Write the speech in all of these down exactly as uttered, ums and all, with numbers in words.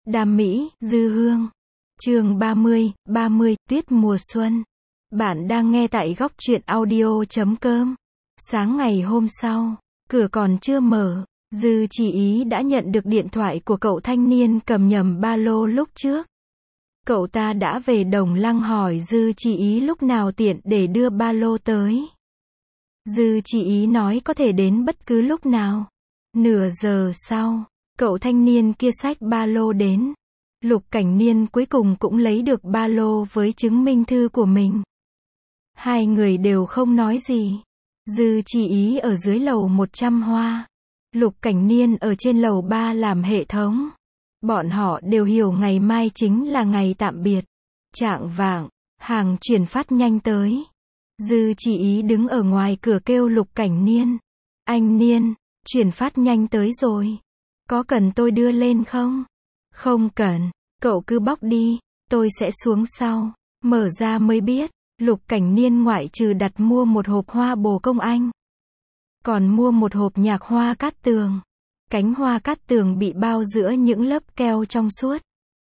Đam mỹ, Dư Hương. Chương ba mươi, ba mươi, Tuyết mùa xuân. Bạn đang nghe tại góc truyện audio chấm com. Sáng ngày hôm sau, cửa còn chưa mở, Dư Chỉ Ý đã nhận được điện thoại của cậu thanh niên cầm nhầm ba lô lúc trước. Cậu ta đã về Đồng Lăng hỏi Dư Chỉ Ý lúc nào tiện để đưa ba lô tới. Dư Chỉ Ý nói có thể đến bất cứ lúc nào. Nửa giờ sau, cậu thanh niên kia xách ba lô đến. Lục Cảnh Niên cuối cùng cũng lấy được ba lô với chứng minh thư của mình. Hai người đều không nói gì. Dư Chỉ Ý ở dưới lầu một trăm hoa. Lục Cảnh Niên ở trên lầu ba làm hệ thống. Bọn họ đều hiểu ngày mai chính là ngày tạm biệt. Chạng vạng, hàng chuyển phát nhanh tới. Dư Chỉ Ý đứng ở ngoài cửa kêu Lục Cảnh Niên. Anh Niên, chuyển phát nhanh tới rồi. Có cần tôi đưa lên không? Không cần, cậu cứ bóc đi, tôi sẽ xuống sau. Mở ra mới biết, Lục Cảnh Niên ngoại trừ đặt mua một hộp hoa bồ công anh, còn mua một hộp nhạc hoa cát tường. Cánh hoa cát tường bị bao giữa những lớp keo trong suốt,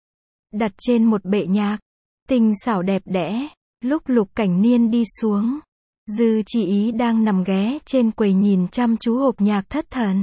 đặt trên một bệ nhạc, tinh xảo đẹp đẽ. Lúc Lục Cảnh Niên đi xuống, Dư Chỉ Ý đang nằm ghé trên quầy nhìn chăm chú hộp nhạc thất thần.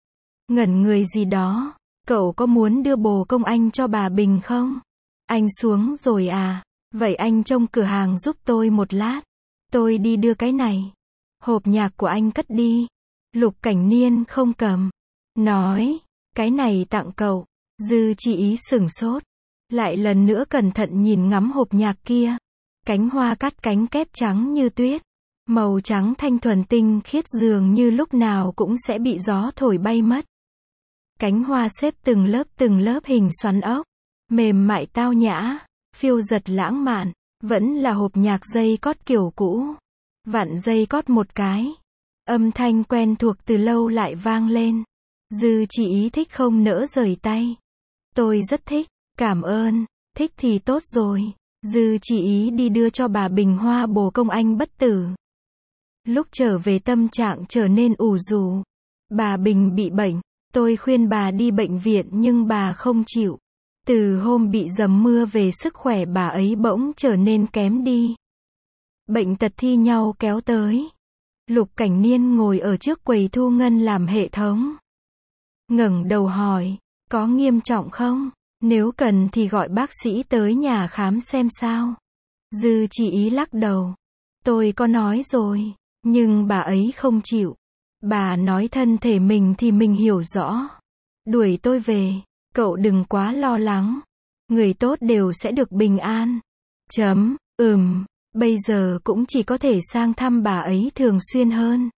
Ngẩn người gì đó, cậu có muốn đưa bồ công anh cho bà Bình không? Anh xuống rồi à? Vậy anh trông cửa hàng giúp tôi một lát. Tôi đi đưa cái này. Hộp nhạc của anh cất đi. Lục Cảnh Niên không cầm. Nói, cái này tặng cậu. Dư Chỉ Ý sửng sốt. Lại lần nữa cẩn thận nhìn ngắm hộp nhạc kia. Cánh hoa cắt cánh kép trắng như tuyết. Màu trắng thanh thuần tinh khiết dường như lúc nào cũng sẽ bị gió thổi bay mất. Cánh hoa xếp từng lớp từng lớp hình xoắn ốc. Mềm mại tao nhã, phiêu dật lãng mạn. Vẫn là hộp nhạc dây cót kiểu cũ. Vặn dây cót một cái. Âm thanh quen thuộc từ lâu lại vang lên. Dư Chỉ Ý thích không nỡ rời tay. Tôi rất thích, cảm ơn, thích thì tốt rồi. Dư Chỉ Ý đi đưa cho bà Bình hoa bồ công anh bất tử. Lúc trở về tâm trạng trở nên ủ rũ. Bà Bình bị bệnh. Tôi khuyên bà đi bệnh viện nhưng bà không chịu. Từ hôm bị dầm mưa về sức khỏe bà ấy bỗng trở nên kém đi. Bệnh tật thi nhau kéo tới. Lục Cảnh Niên ngồi ở trước quầy thu ngân làm hệ thống. Ngẩng đầu hỏi, có nghiêm trọng không? Nếu cần thì gọi bác sĩ tới nhà khám xem sao. Dư Chỉ Ý lắc đầu. Tôi có nói rồi, nhưng bà ấy không chịu. Bà nói thân thể mình thì mình hiểu rõ. Đuổi tôi về, cậu đừng quá lo lắng. Người tốt đều sẽ được bình an. Chấm, ừm, bây giờ cũng chỉ có thể sang thăm bà ấy thường xuyên hơn.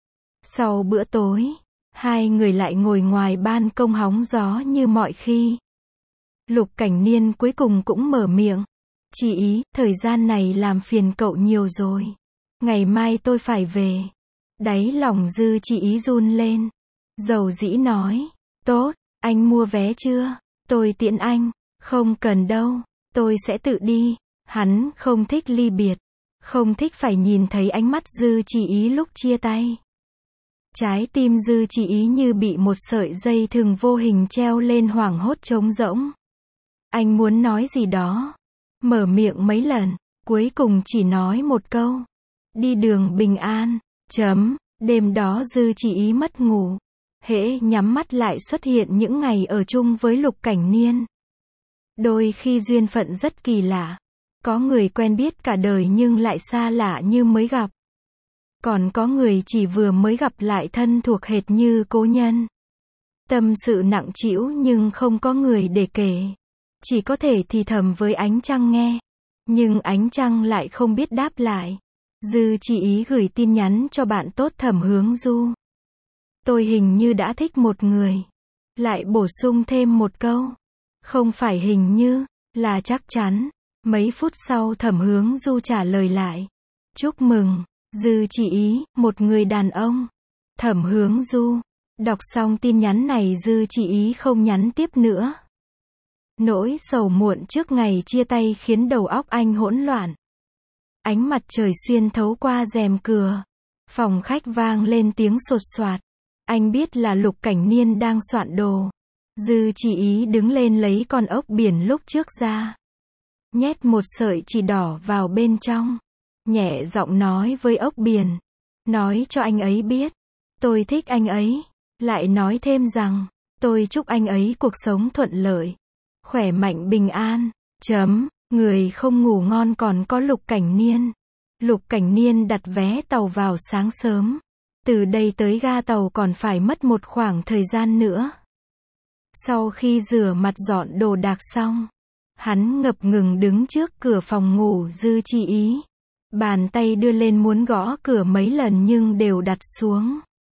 Sau bữa tối, hai người lại ngồi ngoài ban công hóng gió như mọi khi. Lục Cảnh Niên cuối cùng cũng mở miệng. Chỉ Ý, thời gian này làm phiền cậu nhiều rồi. Ngày mai tôi phải về. Đáy lòng Dư Chỉ Ý run lên. Dầu dĩ nói, tốt, anh mua vé chưa? Tôi tiễn anh. Không cần đâu, tôi sẽ tự đi. Hắn không thích ly biệt. Không thích phải nhìn thấy ánh mắt Dư Chỉ Ý lúc chia tay. Trái tim Dư Chỉ Ý như bị một sợi dây thừng vô hình treo lên hoảng hốt trống rỗng. Anh muốn nói gì đó. Mở miệng mấy lần, cuối cùng chỉ nói một câu. Đi đường bình an. Chấm, đêm đó Dư Chỉ Ý mất ngủ. Hễ nhắm mắt lại xuất hiện những ngày ở chung với Lục Cảnh Niên. Đôi khi duyên phận rất kỳ lạ. Có người quen biết cả đời nhưng lại xa lạ như mới gặp. Còn có người chỉ vừa mới gặp lại thân thuộc hệt như cố nhân. Tâm sự nặng trĩu nhưng không có người để kể. Chỉ có thể thì thầm với ánh trăng nghe. Nhưng ánh trăng lại không biết đáp lại. Dư Chỉ Ý gửi tin nhắn cho bạn tốt Thẩm Hướng Du. Tôi hình như đã thích một người. Lại bổ sung thêm một câu. Không phải hình như, là chắc chắn. Mấy phút sau Thẩm Hướng Du trả lời lại. Chúc mừng, Dư Chỉ Ý, một người đàn ông. Thẩm Hướng Du. Đọc xong tin nhắn này Dư Chỉ Ý không nhắn tiếp nữa. Nỗi sầu muộn trước ngày chia tay khiến đầu óc anh hỗn loạn. Ánh mặt trời xuyên thấu qua rèm cửa. Phòng khách vang lên tiếng sột soạt. Anh biết là Lục Cảnh Niên đang soạn đồ. Dư Chỉ Ý đứng lên lấy con ốc biển lúc trước ra. Nhét một sợi chỉ đỏ vào bên trong. Nhẹ giọng nói với ốc biển. Nói cho anh ấy biết. Tôi thích anh ấy. Lại nói thêm rằng, tôi chúc anh ấy cuộc sống thuận lợi. Khỏe mạnh bình an. Chấm, người không ngủ ngon còn có Lục Cảnh Niên. Lục Cảnh Niên đặt vé tàu vào sáng sớm. Từ đây tới ga tàu còn phải mất một khoảng thời gian nữa. Sau khi rửa mặt dọn đồ đạc xong, hắn ngập ngừng đứng trước cửa phòng ngủ Dư Chỉ Ý. Bàn tay đưa lên muốn gõ cửa mấy lần nhưng đều đặt xuống.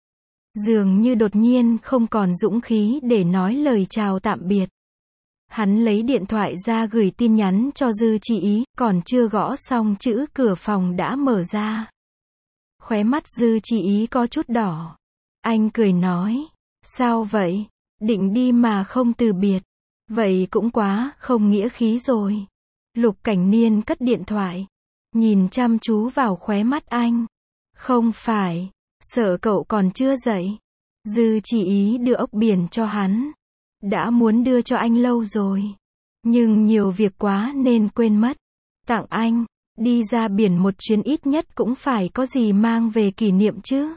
Dường như đột nhiên không còn dũng khí để nói lời chào tạm biệt. Hắn lấy điện thoại ra gửi tin nhắn cho Dư Chỉ Ý, còn chưa gõ xong chữ cửa phòng đã mở ra. Khóe mắt Dư Chỉ Ý có chút đỏ. Anh cười nói, sao vậy? Định đi mà không từ biệt. Vậy cũng quá không nghĩa khí rồi. Lục Cảnh Niên cất điện thoại, nhìn chăm chú vào khóe mắt anh. Không phải, sợ cậu còn chưa dậy. Dư Chỉ Ý đưa ốc biển cho hắn. Đã muốn đưa cho anh lâu rồi. Nhưng nhiều việc quá nên quên mất. Tặng anh, đi ra biển một chuyến ít nhất cũng phải có gì mang về kỷ niệm chứ.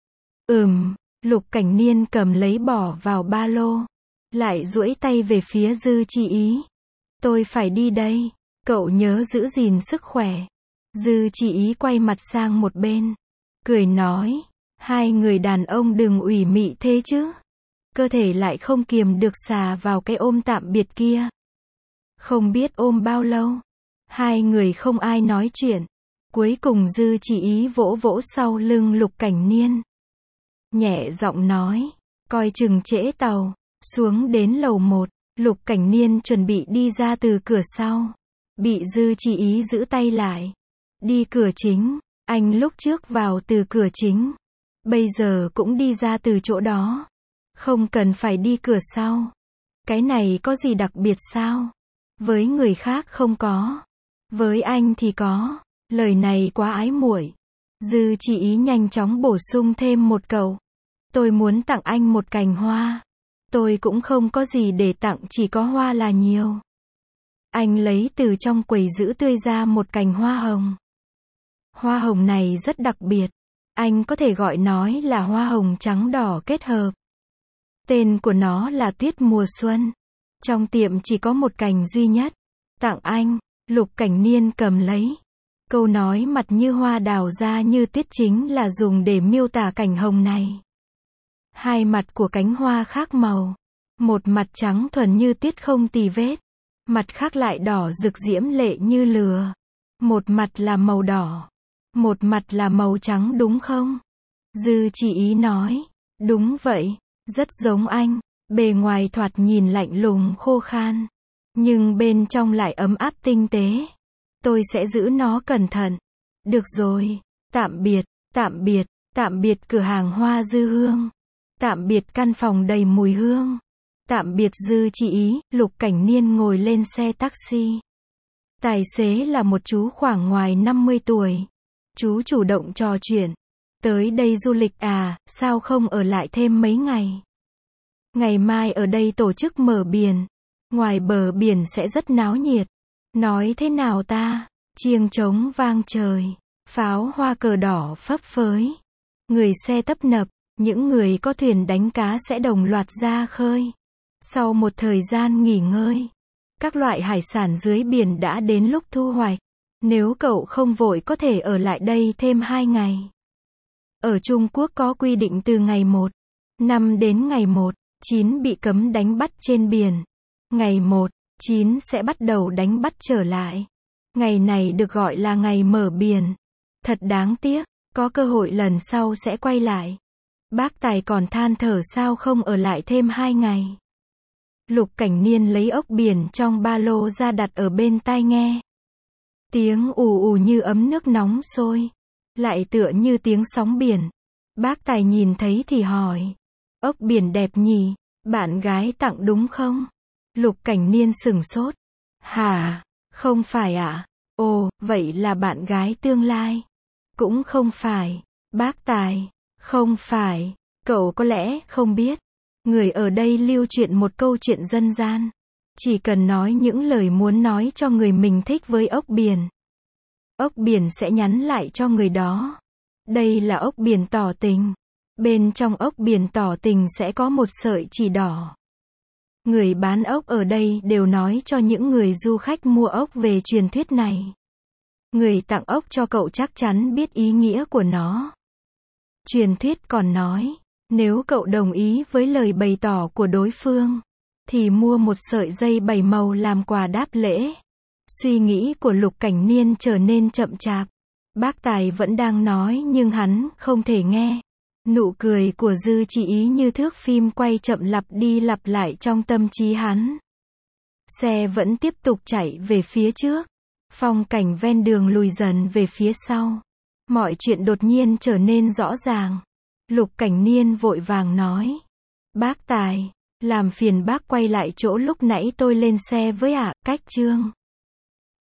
Ừm, Lục Cảnh Niên cầm lấy bỏ vào ba lô. Lại duỗi tay về phía Dư Chỉ Ý. Tôi phải đi đây, cậu nhớ giữ gìn sức khỏe. Dư Chỉ Ý quay mặt sang một bên. Cười nói, hai người đàn ông đừng ủy mị thế chứ. Cơ thể lại không kiềm được xà vào cái ôm tạm biệt kia. Không biết ôm bao lâu. Hai người không ai nói chuyện. Cuối cùng Dư Chỉ Ý vỗ vỗ sau lưng Lục Cảnh Niên. Nhẹ giọng nói, coi chừng trễ tàu. Xuống đến lầu một, Lục Cảnh Niên chuẩn bị đi ra từ cửa sau. Bị Dư Chỉ Ý giữ tay lại. Đi cửa chính, anh lúc trước vào từ cửa chính. Bây giờ cũng đi ra từ chỗ đó. Không cần phải đi cửa sau. Cái này có gì đặc biệt sao? Với người khác không có. Với anh thì có. Lời này quá ái muội. Dư Chỉ Ý nhanh chóng bổ sung thêm một câu. Tôi muốn tặng anh một cành hoa. Tôi cũng không có gì để tặng, chỉ có hoa là nhiều. Anh lấy từ trong quầy giữ tươi ra một cành hoa hồng. Hoa hồng này rất đặc biệt. Anh có thể gọi nói là hoa hồng trắng đỏ kết hợp. Tên của nó là Tuyết Mùa Xuân. Trong tiệm chỉ có một cành duy nhất. Tặng anh. Lục Cảnh Niên cầm lấy. Câu nói mặt như hoa đào ra như tuyết chính là dùng để miêu tả cành hồng này. Hai mặt của cánh hoa khác màu. Một mặt trắng thuần như tuyết không tì vết. Mặt khác lại đỏ rực diễm lệ như lửa. Một mặt là màu đỏ. Một mặt là màu trắng đúng không? Dư Chỉ Ý nói. Đúng vậy. Rất giống anh. Bề ngoài thoạt nhìn lạnh lùng khô khan. Nhưng bên trong lại ấm áp tinh tế. Tôi sẽ giữ nó cẩn thận. Được rồi. Tạm biệt. Tạm biệt. Tạm biệt cửa hàng hoa Dư Hương. Tạm biệt căn phòng đầy mùi hương. Tạm biệt Dư Chỉ Ý. Lục Cảnh Niên ngồi lên xe taxi. Tài xế là một chú khoảng ngoài năm mươi tuổi. Chú chủ động trò chuyện. Tới đây du lịch à, sao không ở lại thêm mấy ngày? Ngày mai ở đây tổ chức mở biển. Ngoài bờ biển sẽ rất náo nhiệt. Nói thế nào ta? Chiêng trống vang trời. Pháo hoa cờ đỏ phấp phới. Người xe tấp nập. Những người có thuyền đánh cá sẽ đồng loạt ra khơi. Sau một thời gian nghỉ ngơi, các loại hải sản dưới biển đã đến lúc thu hoạch. Nếu cậu không vội có thể ở lại đây thêm hai ngày. Ở Trung Quốc có quy định từ ngày một năm đến ngày một chín bị cấm đánh bắt trên biển. Ngày một chín sẽ bắt đầu đánh bắt trở lại. Ngày này được gọi là ngày mở biển. Thật đáng tiếc, có cơ hội lần sau sẽ quay lại. Bác Tài còn than thở sao không ở lại thêm hai ngày. Lục Cảnh Niên lấy ốc biển trong ba lô ra đặt ở bên tai nghe. Tiếng ù ù như ấm nước nóng sôi. Lại tựa như tiếng sóng biển. Bác Tài nhìn thấy thì hỏi. Ốc biển đẹp nhỉ, bạn gái tặng đúng không? Lục Cảnh Niên sửng sốt. Hả? Không phải ạ. À? Ồ, vậy là bạn gái tương lai. Cũng không phải. Bác Tài. Không phải. Cậu có lẽ không biết. Người ở đây lưu truyền một câu chuyện dân gian. Chỉ cần nói những lời muốn nói cho người mình thích với ốc biển, ốc biển sẽ nhắn lại cho người đó. Đây là ốc biển tỏ tình. Bên trong ốc biển tỏ tình sẽ có một sợi chỉ đỏ. Người bán ốc ở đây đều nói cho những người du khách mua ốc về truyền thuyết này. Người tặng ốc cho cậu chắc chắn biết ý nghĩa của nó. Truyền thuyết còn nói, nếu cậu đồng ý với lời bày tỏ của đối phương, thì mua một sợi dây bảy màu làm quà đáp lễ. Suy nghĩ của Lục Cảnh Niên trở nên chậm chạp. Bác Tài vẫn đang nói nhưng hắn không thể nghe. Nụ cười của Dư Chỉ Ý như thước phim quay chậm lặp đi lặp lại trong tâm trí hắn. Xe vẫn tiếp tục chạy về phía trước. Phong cảnh ven đường lùi dần về phía sau. Mọi chuyện đột nhiên trở nên rõ ràng. Lục Cảnh Niên vội vàng nói. Bác Tài, làm phiền bác quay lại chỗ lúc nãy tôi lên xe với ạ, Cách Trương.